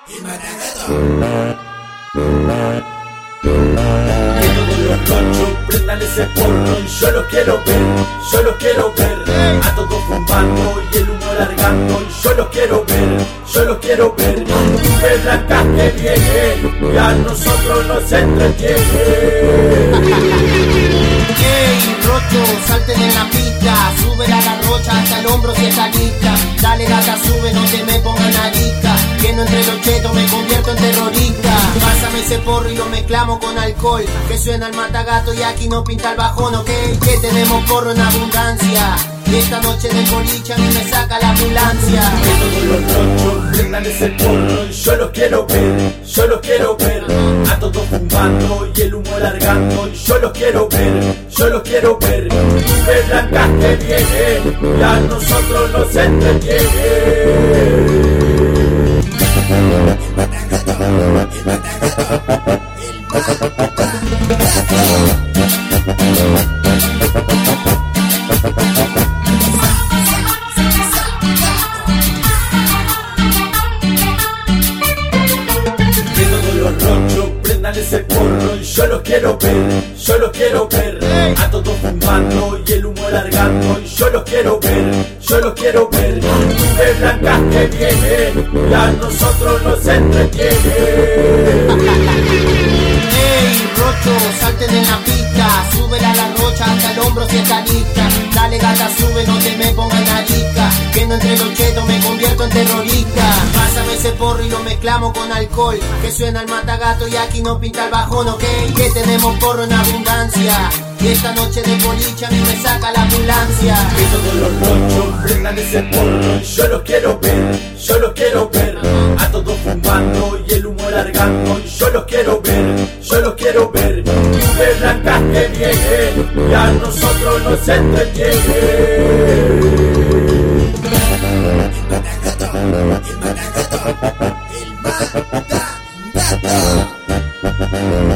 Que todos los conchos prendan ese porno y yo los quiero ver, yo los quiero ver. A todos fumando y el humo largando y yo los quiero ver, yo los quiero ver. Nubes blancas que vienen y a nosotros nos entretienen. Ey, Rocho, salten en la pista, sube a la rocha hasta el hombro si está lista. Dale gata, sube, no te me pongan arica, que no entre los chetos me convierto en terrorista. Pásame ese porro y lo mezclamos con alcohol, que suena el matagato y aquí no pinta el bajón, ok, que tenemos porro en abundancia. Y esta noche de boliche a mí me saca la ambulancia. Que todos los rochos prendan ese porno y yo los quiero ver, yo los quiero ver. A todos fumando y el humo largando y yo los quiero ver, yo los quiero ver. Nubes blancas que vienen y a nosotros nos entretienen. Que todos los rochos prendan ese porno y yo los quiero ver, yo los quiero ver. A todos fumando y el humo largando y yo los quiero ver, yo los quiero ver. Nubes blancas que vienen y a nosotros nos entretienen. Ey, Rocho, salten en la pista, sube a la rocha hasta el hombro si está lista. Dale gata, sube, no te me pongan arica, que no entre los chetos me convierto en terrorista. Pásame ese porro y lo mezclamos con alcohol, que suena el matagato y aquí no pinta el bajón, ok, que tenemos porro en abundancia. Y esta noche de boliche a mí me saca la ambulancia. Que todos los rochos prendan ese porno y yo los quiero ver, yo los quiero ver. A todos fumando y el humo largando y yo los quiero ver, yo los quiero ver. Nubes blancas que vienen y a nosotros nos entretienen. El